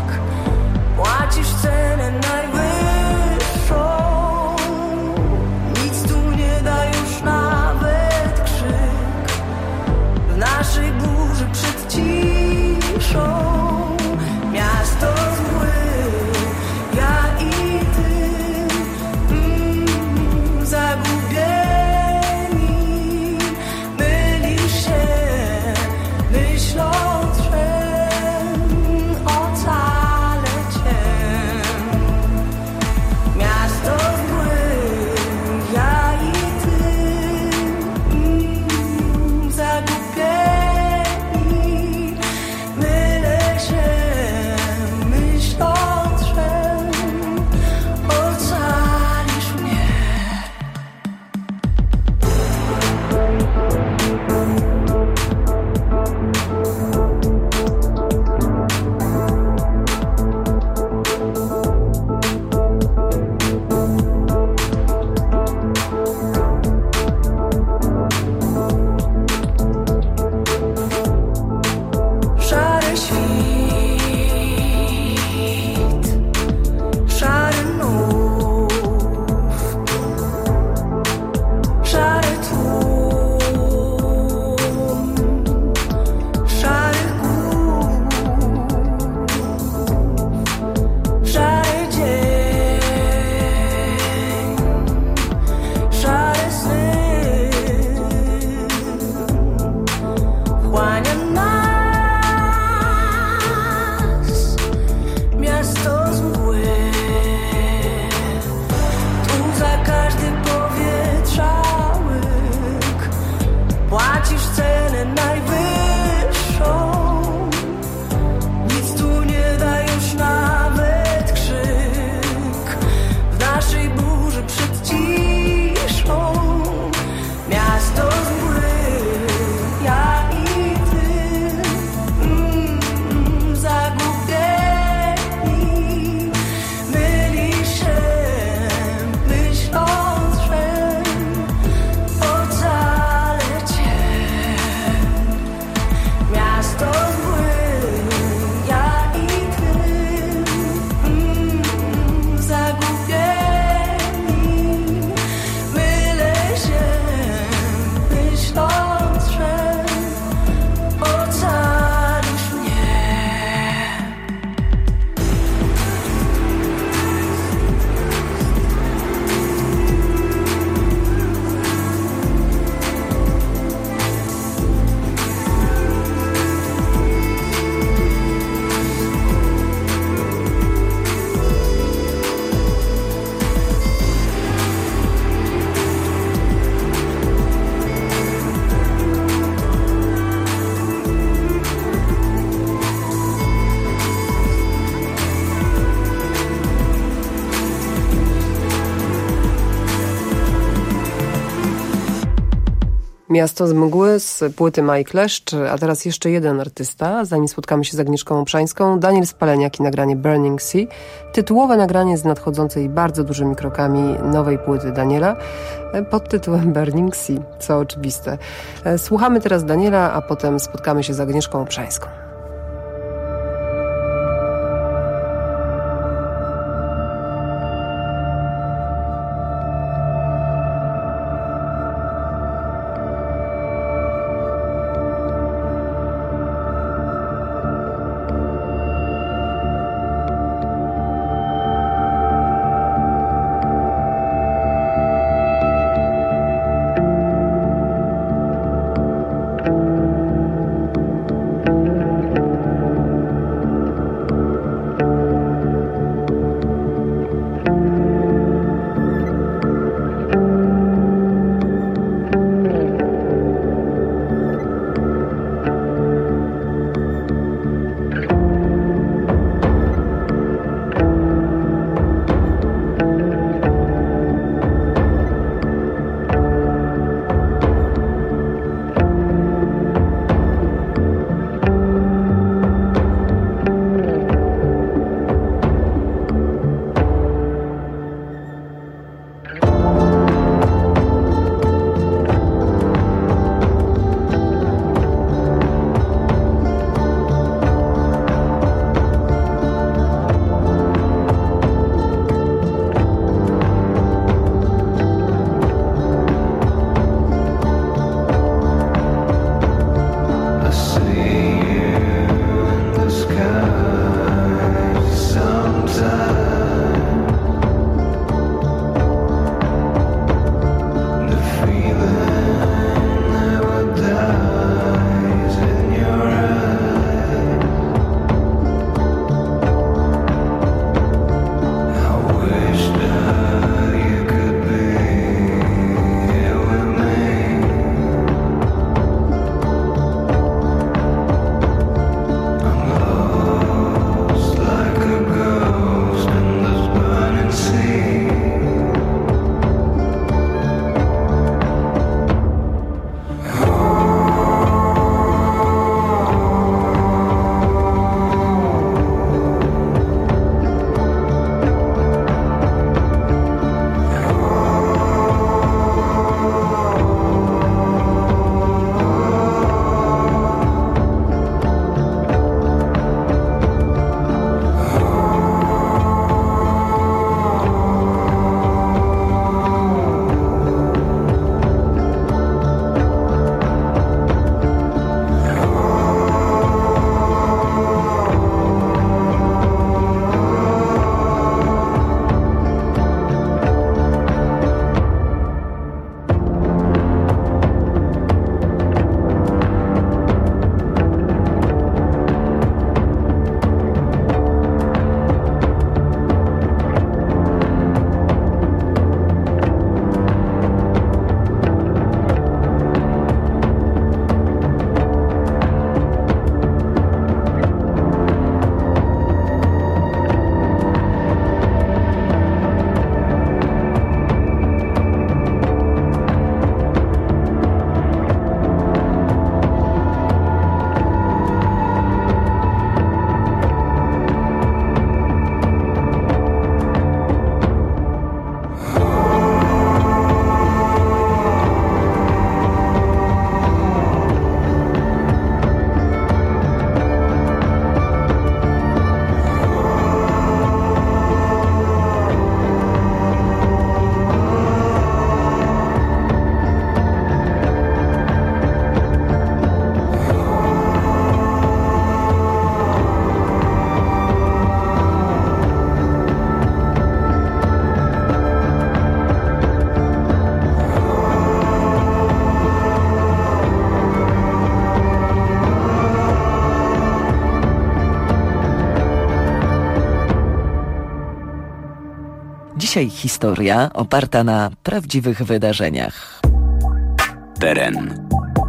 Miasto z mgły z płyty Maj Kleszcz, a teraz jeszcze jeden artysta, zanim spotkamy się z Agnieszką Obszańską, Daniel Spaleniak i nagranie Burning Sea. Tytułowe nagranie z nadchodzącej bardzo dużymi krokami nowej płyty Daniela pod tytułem Burning Sea, co oczywiste. Słuchamy teraz Daniela, a potem spotkamy się z Agnieszką Obszańską. Dzisiaj historia oparta na prawdziwych wydarzeniach. Teren.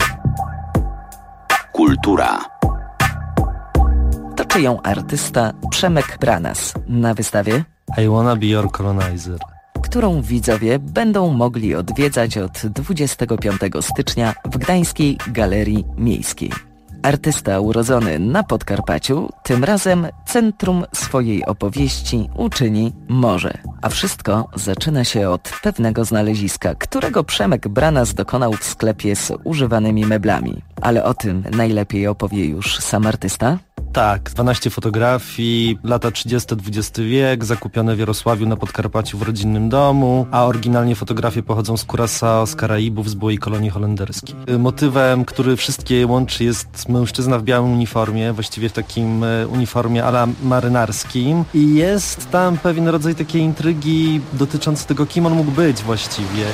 Kultura. Toczy ją artysta Przemek Branas. Na wystawie I wanna be your colonizer. którą widzowie będą mogli odwiedzać od dwudziestego piątego stycznia w Gdańskiej Galerii Miejskiej. Artysta urodzony na Podkarpaciu tym razem centrum swojej opowieści uczyni morze. A wszystko zaczyna się od pewnego znaleziska, którego Przemek Branas dokonał w sklepie z używanymi meblami. Ale o tym najlepiej opowie już sam artysta. Tak, dwanaście fotografii, lata trzydzieste dwudziesty wiek, zakupione w Jarosławiu na Podkarpaciu w rodzinnym domu, a oryginalnie fotografie pochodzą z Curaçao, z Karaibów, z byłej kolonii holenderskiej. Motywem, który wszystkie je łączy, jest mężczyzna w białym uniformie, właściwie w takim uniformie ala marynarskim i jest tam pewien rodzaj takiej intrygi dotyczący tego, kim on mógł być właściwie.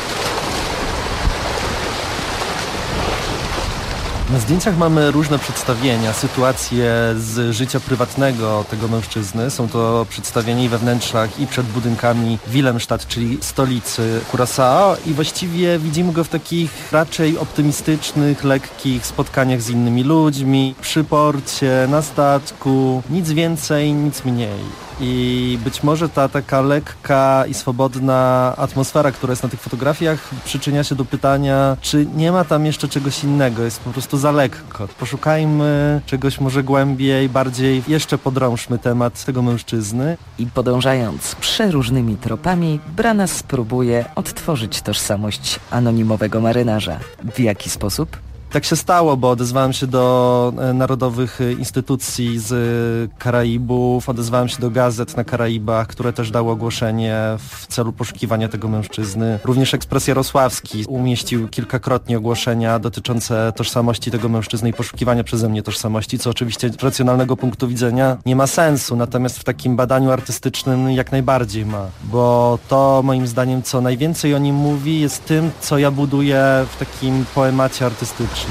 Na zdjęciach mamy różne przedstawienia, sytuacje z życia prywatnego tego mężczyzny. Są to przedstawienia i we wnętrzach, i przed budynkami Willemstad, czyli stolicy Curaçao, i właściwie widzimy go w takich raczej optymistycznych, lekkich spotkaniach z innymi ludźmi, przy porcie, na statku, nic więcej, nic mniej. I być może ta taka lekka i swobodna atmosfera, która jest na tych fotografiach, przyczynia się do pytania, czy nie ma tam jeszcze czegoś innego, jest po prostu za lekko. Poszukajmy czegoś może głębiej, bardziej, jeszcze podrążmy temat tego mężczyzny. I podążając przeróżnymi tropami, Branas spróbuje odtworzyć tożsamość anonimowego marynarza. W jaki sposób? Tak się stało, bo odezwałem się do narodowych instytucji z Karaibów, odezwałem się do gazet na Karaibach, które też dały ogłoszenie w celu poszukiwania tego mężczyzny. Również Ekspres Jarosławski umieścił kilkakrotnie ogłoszenia dotyczące tożsamości tego mężczyzny i poszukiwania przeze mnie tożsamości, co oczywiście z racjonalnego punktu widzenia nie ma sensu, natomiast w takim badaniu artystycznym jak najbardziej ma, bo to moim zdaniem, co najwięcej o nim mówi, jest tym, co ja buduję w takim poemacie artystycznym.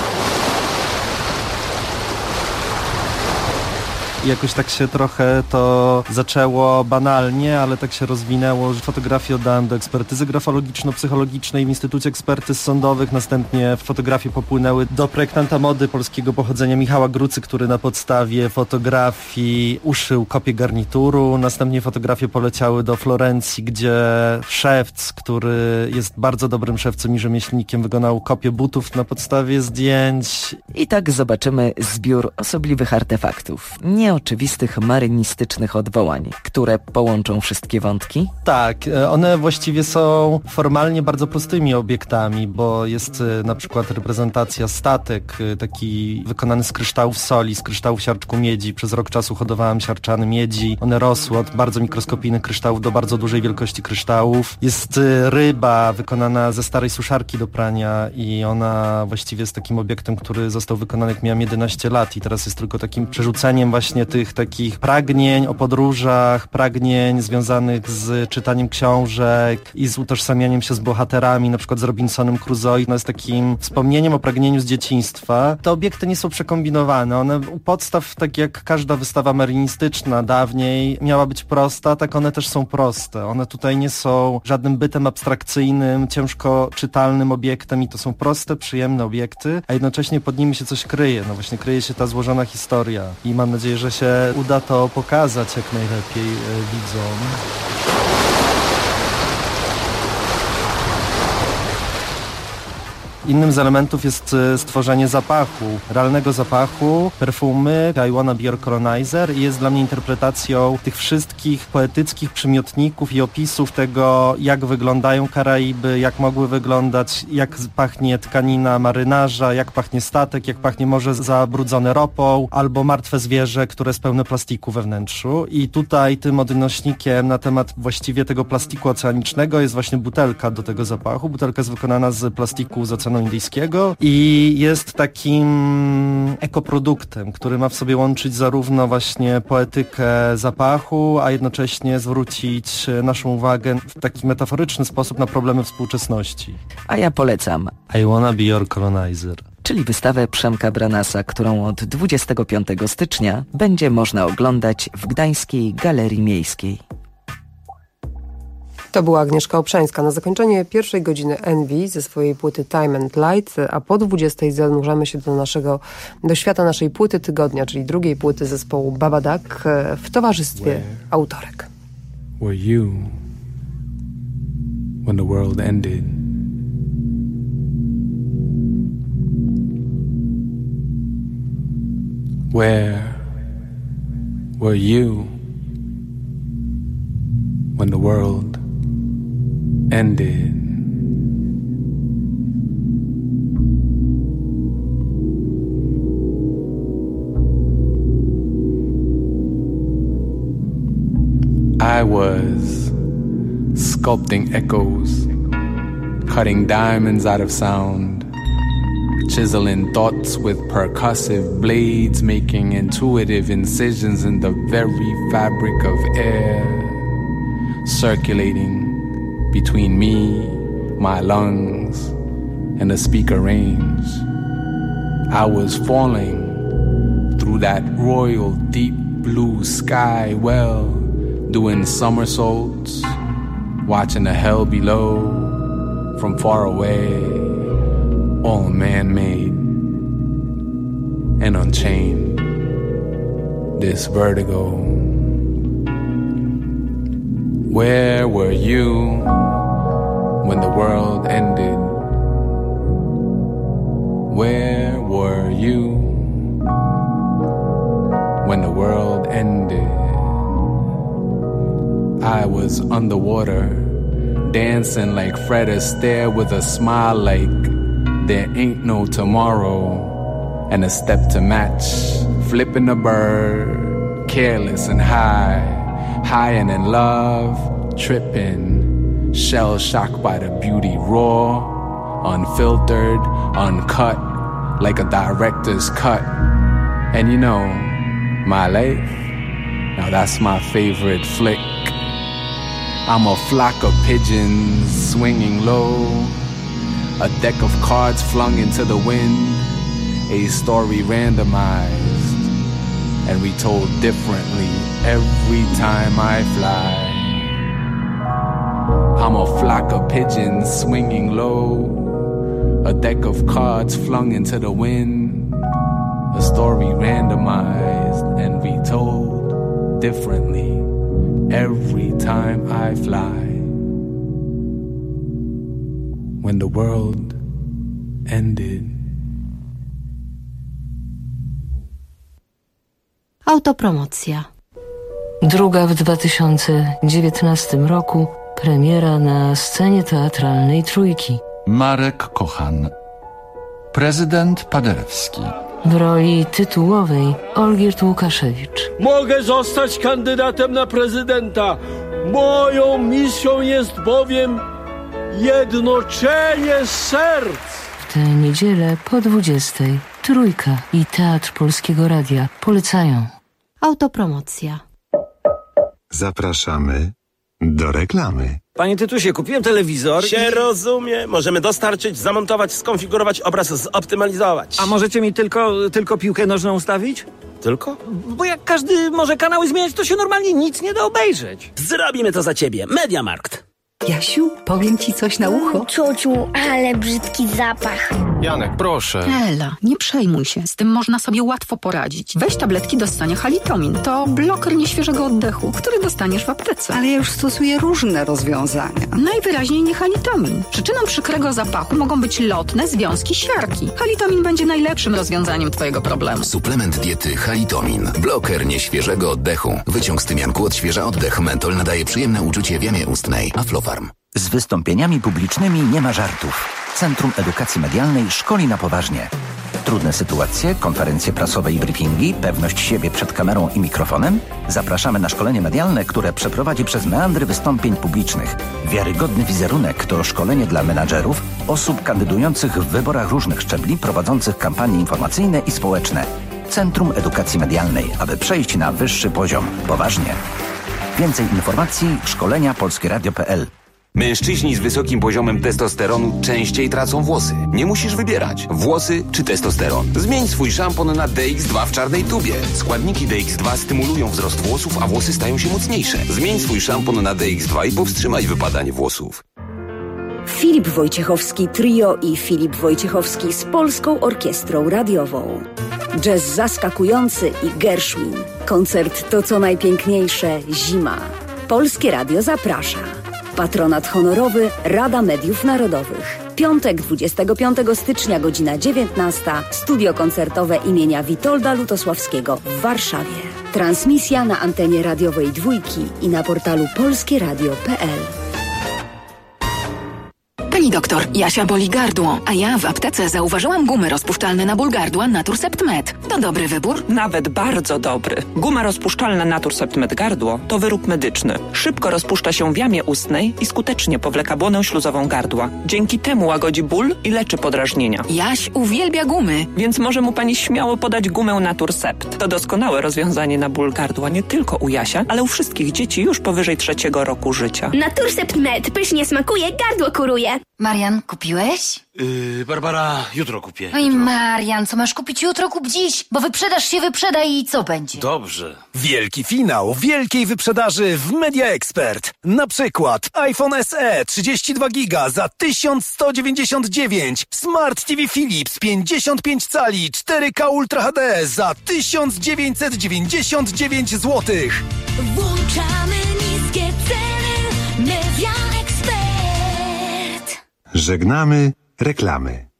I jakoś tak się trochę to zaczęło banalnie, ale tak się rozwinęło, że fotografię oddałem do ekspertyzy grafologiczno-psychologicznej w Instytucie Ekspertyz Sądowych, następnie fotografie popłynęły do projektanta mody polskiego pochodzenia Michała Grucy, który na podstawie fotografii uszył kopię garnituru, następnie fotografie poleciały do Florencji, gdzie szewc, który jest bardzo dobrym szewcem i rzemieślnikiem, wykonał kopię butów na podstawie zdjęć. I tak zobaczymy zbiór osobliwych artefaktów. Nie oczywistych marynistycznych odwołań, które połączą wszystkie wątki? Tak, one właściwie są formalnie bardzo prostymi obiektami, bo jest na przykład reprezentacja statek, taki wykonany z kryształów soli, z kryształów siarczku miedzi. Przez rok czasu hodowałem siarczany miedzi. One rosły od bardzo mikroskopijnych kryształów do bardzo dużej wielkości kryształów. Jest ryba wykonana ze starej suszarki do prania i ona właściwie jest takim obiektem, który został wykonany jak miałem jedenaście lat i teraz jest tylko takim przerzuceniem właśnie tych takich pragnień o podróżach, pragnień związanych z czytaniem książek i z utożsamianiem się z bohaterami, na przykład z Robinsonem Crusoe. No jest takim wspomnieniem o pragnieniu z dzieciństwa. Te obiekty nie są przekombinowane. One u podstaw, tak jak każda wystawa marynistyczna dawniej, miała być prosta, tak one też są proste. One tutaj nie są żadnym bytem abstrakcyjnym, ciężko czytalnym obiektem i to są proste, przyjemne obiekty, a jednocześnie pod nimi się coś kryje. No właśnie kryje się ta złożona historia i mam nadzieję, że się uda to pokazać jak najlepiej widzom. Innym z elementów jest stworzenie zapachu, realnego zapachu, perfumy I Wanna Be Your Colonizer i jest dla mnie interpretacją tych wszystkich poetyckich przymiotników i opisów tego, jak wyglądają Karaiby, jak mogły wyglądać, jak pachnie tkanina marynarza, jak pachnie statek, jak pachnie morze zabrudzone ropą, albo martwe zwierzę, które jest pełne plastiku we wnętrzu. I tutaj tym odnośnikiem na temat właściwie tego plastiku oceanicznego jest właśnie butelka do tego zapachu. Butelka jest wykonana z plastiku z oceanu indyjskiego i jest takim ekoproduktem, który ma w sobie łączyć zarówno właśnie poetykę zapachu, a jednocześnie zwrócić naszą uwagę w taki metaforyczny sposób na problemy współczesności. A ja polecam I Wanna Be Your Colonizer, czyli wystawę Przemka Branasa, którą od dwudziestego piątego stycznia będzie można oglądać w Gdańskiej Galerii Miejskiej. To była Agnieszka Obszańska. Na zakończenie pierwszej godziny Envy ze swojej płyty Time and Light, a po dwudziestej zanurzamy się do naszego, do świata naszej płyty tygodnia, czyli drugiej płyty zespołu Babadak w towarzystwie Where autorek. Were you when the world ended. Where were you when the world ended? I was sculpting echoes, cutting diamonds out of sound, chiseling thoughts with percussive blades, making intuitive incisions in the very fabric of air, circulating between me, my lungs, and the speaker range. I was falling through that royal deep blue sky well, doing somersaults, watching the hell below from far away, all man-made and unchained. This vertigo. Where were you when the world ended? Where were you when the world ended? I was underwater, dancing like Fred Astaire with a smile like there ain't no tomorrow, and a step to match, flipping a bird, careless and high, high and in love, tripping, shell-shocked by the beauty raw, unfiltered, uncut, like a director's cut. And you know, my life, now that's my favorite flick. I'm a flock of pigeons swinging low, a deck of cards flung into the wind, a story randomized and retold differently every time I fly. I'm a flock of pigeons swinging low, a deck of cards flung into the wind, a story randomized and retold differently every time I fly. When the world ended. Autopromocja. Druga w dwa tysiące dziewiętnastym roku premiera na scenie teatralnej Trójki. Marek Kochan. Prezydent Paderewski. W roli tytułowej Olgierd Łukaszewicz. Mogę zostać kandydatem na prezydenta. Moją misją jest bowiem jednoczenie serc. W tę niedzielę po dwudziestej Trójka i Teatr Polskiego Radia polecają. Autopromocja. Zapraszamy do reklamy. Panie Tytusie, kupiłem telewizor się i... rozumie. Możemy dostarczyć, zamontować, skonfigurować, obraz zoptymalizować. A możecie mi tylko, tylko piłkę nożną ustawić? Tylko? Bo jak każdy może kanały zmieniać, to się normalnie nic nie da obejrzeć. Zrobimy to za ciebie. Mediamarkt. Jasiu, powiem ci coś na ucho. Ciociu, ale brzydki zapach. Janek, proszę. Ela, nie przejmuj się. Z tym można sobie łatwo poradzić. Weź tabletki do ssania Halitomin. To bloker nieświeżego oddechu, który dostaniesz w aptece. Ale ja już stosuję różne rozwiązania. Najwyraźniej nie Halitomin. Przyczyną przykrego zapachu mogą być lotne związki siarki. Halitomin będzie najlepszym rozwiązaniem twojego problemu. Suplement diety Halitomin. Bloker nieświeżego oddechu. Wyciąg z tymianku odświeża oddech. Mentol nadaje przyjemne uczucie w jamie ustnej. Aflofarm. Z wystąpieniami publicznymi nie ma żartów. Centrum Edukacji Medialnej szkoli na poważnie. Trudne sytuacje, konferencje prasowe i briefingi, pewność siebie przed kamerą i mikrofonem? Zapraszamy na szkolenie medialne, które przeprowadzi przez meandry wystąpień publicznych. Wiarygodny wizerunek to szkolenie dla menadżerów, osób kandydujących w wyborach różnych szczebli, prowadzących kampanie informacyjne i społeczne. Centrum Edukacji Medialnej, aby przejść na wyższy poziom. Poważnie. Więcej informacji szkolenia polskie radio kropka p l. Mężczyźni z wysokim poziomem testosteronu częściej tracą włosy. Nie musisz wybierać, włosy czy testosteron. Zmień swój szampon na D X dwa w czarnej tubie. Składniki D X dwa stymulują wzrost włosów, a włosy stają się mocniejsze. Zmień swój szampon na D X dwa i powstrzymaj wypadanie włosów. Filip Wojciechowski Trio i Filip Wojciechowski z Polską Orkiestrą Radiową. Jazz zaskakujący i Gershwin. Koncert To co najpiękniejsze zima. Polskie Radio zaprasza. Patronat honorowy Rada Mediów Narodowych. Piątek, dwudziestego piątego stycznia, godzina dziewiętnasta. Studio koncertowe imienia Witolda Lutosławskiego w Warszawie. Transmisja na antenie radiowej Dwójki i na portalu polskieradio kropka p l. Pani doktor, Jasia boli gardło, a ja w aptece zauważyłam gumy rozpuszczalne na ból gardła Naturcept Med. To dobry wybór? Nawet bardzo dobry. Guma rozpuszczalna Naturcept Med gardło to wyrób medyczny. Szybko rozpuszcza się w jamie ustnej i skutecznie powleka błonę śluzową gardła. Dzięki temu łagodzi ból i leczy podrażnienia. Jaś uwielbia gumy. Więc może mu pani śmiało podać gumę Naturcept. To doskonałe rozwiązanie na ból gardła nie tylko u Jasia, ale u wszystkich dzieci już powyżej trzeciego roku życia. Naturcept Med pysznie smakuje, gardło kuruje. Marian, kupiłeś? Yy, Barbara, jutro kupię. Oj, Marian, co masz kupić jutro, kup dziś, bo wyprzedaż się wyprzeda i co będzie? Dobrze. Wielki finał wielkiej wyprzedaży w Media Expert. Na przykład iPhone S E trzydzieści dwa giga za tysiąc sto dziewięćdziesiąt dziewięć, Smart T V Philips pięćdziesiąt pięć cali cztery K Ultra H D za tysiąc dziewięćset dziewięćdziesiąt dziewięć złotych. Włączamy niskie ceny. Media Expert. Żegnamy reklamy.